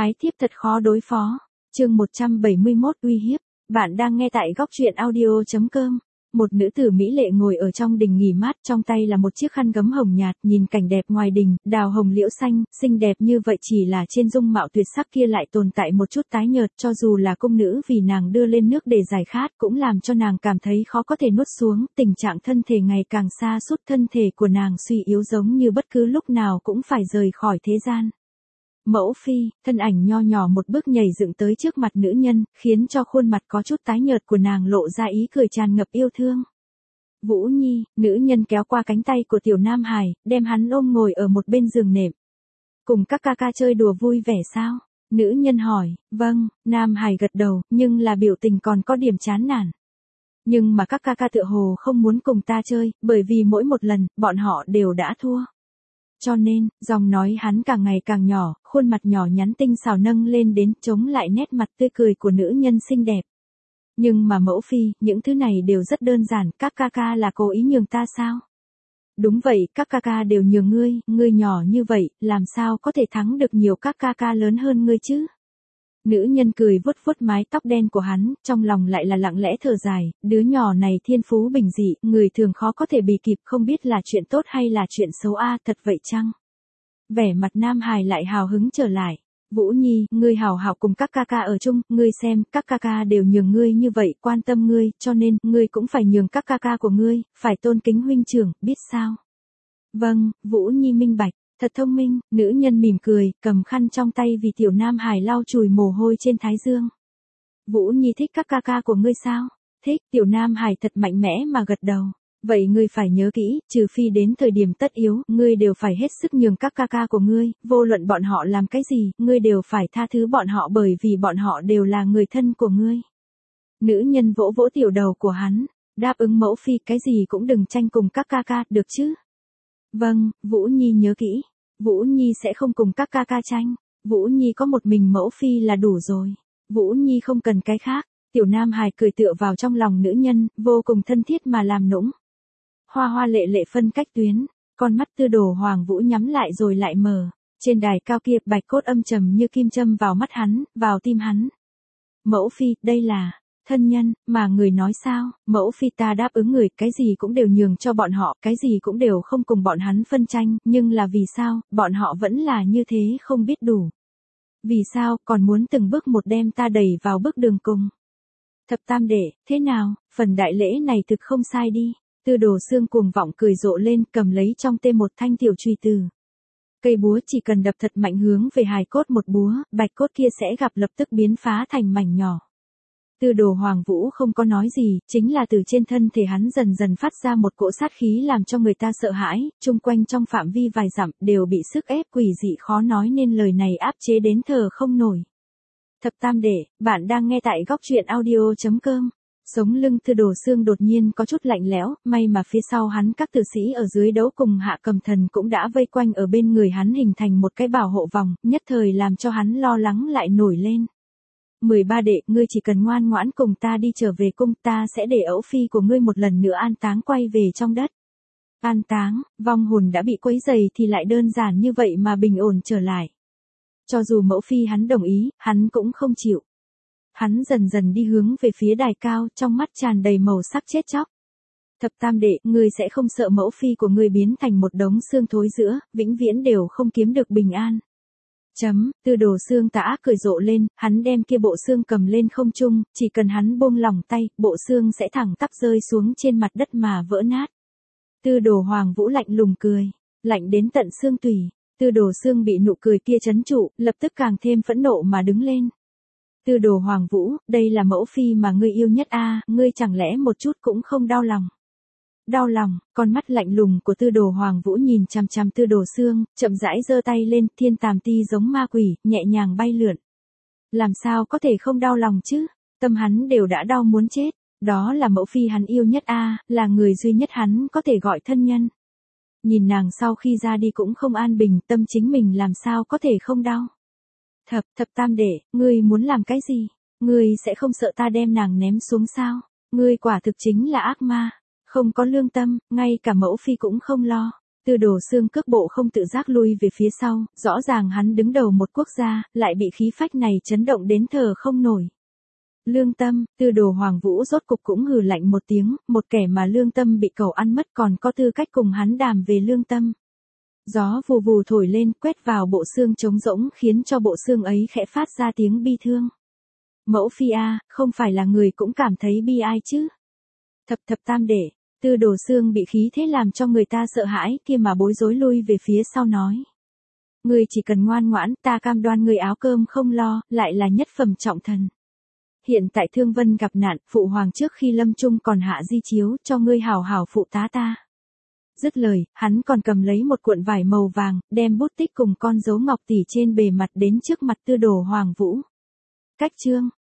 Ái thiếp thật khó đối phó. Chương 171 uy hiếp. Bạn đang nghe tại góc truyện audio.com. Một nữ tử mỹ lệ ngồi ở trong đình nghỉ mát, trong tay là một chiếc khăn gấm hồng nhạt, nhìn cảnh đẹp ngoài đình, đào hồng liễu xanh, xinh đẹp như vậy, chỉ là trên dung mạo tuyệt sắc kia lại tồn tại một chút tái nhợt, cho dù là cung nữ vì nàng đưa lên nước để giải khát cũng làm cho nàng cảm thấy khó có thể nuốt xuống, tình trạng thân thể ngày càng sa sút, thân thể của nàng suy yếu giống như bất cứ lúc nào cũng phải rời khỏi thế gian. Mẫu phi, thân ảnh nho nhỏ một bước nhảy dựng tới trước mặt nữ nhân, khiến cho khuôn mặt có chút tái nhợt của nàng lộ ra ý cười tràn ngập yêu thương. Vũ Nhi, nữ nhân kéo qua cánh tay của Tiểu Nam Hải, đem hắn ôm ngồi ở một bên giường nệm. Cùng các ca ca chơi đùa vui vẻ sao? Nữ nhân hỏi. Vâng, Nam Hải gật đầu, nhưng là biểu tình còn có điểm chán nản. Nhưng mà các ca ca tựa hồ không muốn cùng ta chơi, bởi vì mỗi một lần, bọn họ đều đã thua. Cho nên, giọng nói hắn càng ngày càng nhỏ, khuôn mặt nhỏ nhắn tinh xảo nâng lên đến chống lại nét mặt tươi cười của nữ nhân xinh đẹp. Nhưng mà mẫu phi, những thứ này đều rất đơn giản, các ca ca là cố ý nhường ta sao? Đúng vậy, các ca ca đều nhường ngươi nhỏ như vậy, làm sao có thể thắng được nhiều các ca ca lớn hơn ngươi chứ? Nữ nhân cười vuốt vuốt mái tóc đen của hắn, trong lòng lại là lặng lẽ thở dài, đứa nhỏ này thiên phú bình dị, người thường khó có thể bì kịp, không biết là chuyện tốt hay là chuyện xấu a, thật vậy chăng? Vẻ mặt Nam Hải lại hào hứng trở lại. Vũ Nhi, ngươi hảo hảo cùng các ca ca ở chung, ngươi xem, các ca ca đều nhường ngươi như vậy, quan tâm ngươi, cho nên, ngươi cũng phải nhường các ca ca của ngươi, phải tôn kính huynh trưởng, biết sao? Vâng, Vũ Nhi minh bạch. Thật thông minh, nữ nhân mỉm cười, cầm khăn trong tay vì Tiểu Nam Hải lau chùi mồ hôi trên thái dương. Vũ Nhi thích các ca ca của ngươi sao? Thích, Tiểu Nam Hải thật mạnh mẽ mà gật đầu. Vậy ngươi phải nhớ kỹ, trừ phi đến thời điểm tất yếu, ngươi đều phải hết sức nhường các ca ca của ngươi, vô luận bọn họ làm cái gì, ngươi đều phải tha thứ bọn họ bởi vì bọn họ đều là người thân của ngươi. Nữ nhân vỗ vỗ tiểu đầu của hắn, đáp ứng mẫu phi, cái gì cũng đừng tranh cùng các ca ca, được chứ? Vâng, Vũ Nhi nhớ kỹ. Vũ Nhi sẽ không cùng các ca ca tranh. Vũ Nhi có một mình mẫu phi là đủ rồi. Vũ Nhi không cần cái khác. Tiểu Nam Hải cười tựa vào trong lòng nữ nhân, vô cùng thân thiết mà làm nũng. Hoa hoa lệ lệ phân cách tuyến, con mắt Tư Đồ Hoàng Vũ nhắm lại rồi lại mở. Trên đài cao kia, bạch cốt âm trầm như kim châm vào mắt hắn, vào tim hắn. Mẫu phi, đây là thân nhân, mà người nói sao? Mẫu phi, ta đáp ứng người, cái gì cũng đều nhường cho bọn họ, cái gì cũng đều không cùng bọn hắn phân tranh, nhưng là vì sao, bọn họ vẫn là như thế không biết đủ. Vì sao, còn muốn từng bước một đem ta đẩy vào bước đường cùng. Thập tam đệ, thế nào, phần đại lễ này thực không sai đi. Tư Đồ Xương cuồng vọng cười rộ lên, cầm lấy trong tay một thanh tiểu chùy từ. Cây búa chỉ cần đập thật mạnh hướng về hài cốt một búa, bạch cốt kia sẽ gặp lập tức biến phá thành mảnh nhỏ. Tư Đồ Hoàng Vũ không có nói gì, chính là từ trên thân thể hắn dần dần phát ra một cỗ sát khí làm cho người ta sợ hãi, chung quanh trong phạm vi vài dặm đều bị sức ép quỷ dị khó nói nên lời này áp chế đến thở không nổi. Thập tam đệ, bạn đang nghe tại góc truyện audio.com. Sống lưng Tư Đồ Xương đột nhiên có chút lạnh lẽo, may mà phía sau hắn các tử sĩ ở dưới đấu cùng Hạ Cầm Thần cũng đã vây quanh ở bên người hắn hình thành một cái bảo hộ vòng, nhất thời làm cho hắn lo lắng lại nổi lên. 13 đệ, ngươi chỉ cần ngoan ngoãn cùng ta đi trở về cung, ta sẽ để ẩu phi của ngươi một lần nữa an táng quay về trong đất. An táng, vong hồn đã bị quấy rầy thì lại đơn giản như vậy mà bình ổn trở lại. Cho dù mẫu phi hắn đồng ý, hắn cũng không chịu. Hắn dần dần đi hướng về phía đài cao, trong mắt tràn đầy màu sắc chết chóc. Thập tam đệ, ngươi sẽ không sợ mẫu phi của ngươi biến thành một đống xương thối rữa, vĩnh viễn đều không kiếm được bình an. Tư Đồ Xương tà ác cười rộ lên, hắn đem kia bộ xương cầm lên không trung, chỉ cần hắn buông lỏng tay, bộ xương sẽ thẳng tắp rơi xuống trên mặt đất mà vỡ nát. Tư Đồ Hoàng Vũ lạnh lùng cười, lạnh đến tận xương tủy. Tư Đồ Xương bị nụ cười kia trấn trụ, lập tức càng thêm phẫn nộ mà đứng lên. Tư Đồ Hoàng Vũ, đây là mẫu phi mà ngươi yêu nhất a, ngươi chẳng lẽ một chút cũng không đau lòng? Đau lòng, con mắt lạnh lùng của Tư Đồ Hoàng Vũ nhìn chằm chằm Tư Đồ Xương, chậm rãi giơ tay lên, thiên tàm ti giống ma quỷ, nhẹ nhàng bay lượn. Làm sao có thể không đau lòng chứ? Tâm hắn đều đã đau muốn chết, đó là mẫu phi hắn yêu nhất a, là người duy nhất hắn có thể gọi thân nhân. Nhìn nàng sau khi ra đi cũng không an bình, tâm chính mình làm sao có thể không đau? Thập tam đệ, ngươi muốn làm cái gì? Ngươi sẽ không sợ ta đem nàng ném xuống sao? Ngươi quả thực chính là ác ma. Không có lương tâm, ngay cả mẫu phi cũng không lo. Tư Đồ Xương cước bộ không tự giác lui về phía sau, rõ ràng hắn đứng đầu một quốc gia, lại bị khí phách này chấn động đến thở không nổi. Lương tâm, Tư Đồ Hoàng Vũ rốt cục cũng hừ lạnh một tiếng, một kẻ mà lương tâm bị cẩu ăn mất còn có tư cách cùng hắn đàm về lương tâm. Gió vù vù thổi lên, quét vào bộ xương trống rỗng khiến cho bộ xương ấy khẽ phát ra tiếng bi thương. Mẫu phi a, không phải là người cũng cảm thấy bi ai chứ? Thập thập tam đệ, Tư Đồ Xương bị khí thế làm cho người ta sợ hãi kia mà bối rối lui về phía sau nói. Ngươi chỉ cần ngoan ngoãn, ta cam đoan ngươi áo cơm không lo, lại là nhất phẩm trọng thần. Hiện tại Thương Vân gặp nạn, phụ hoàng trước khi lâm chung còn hạ di chiếu cho ngươi hảo hảo phụ tá ta. Dứt lời, hắn còn cầm lấy một cuộn vải màu vàng, đem bút tích cùng con dấu ngọc tỷ trên bề mặt đến trước mặt Tư Đồ Hoàng Vũ. Cách chương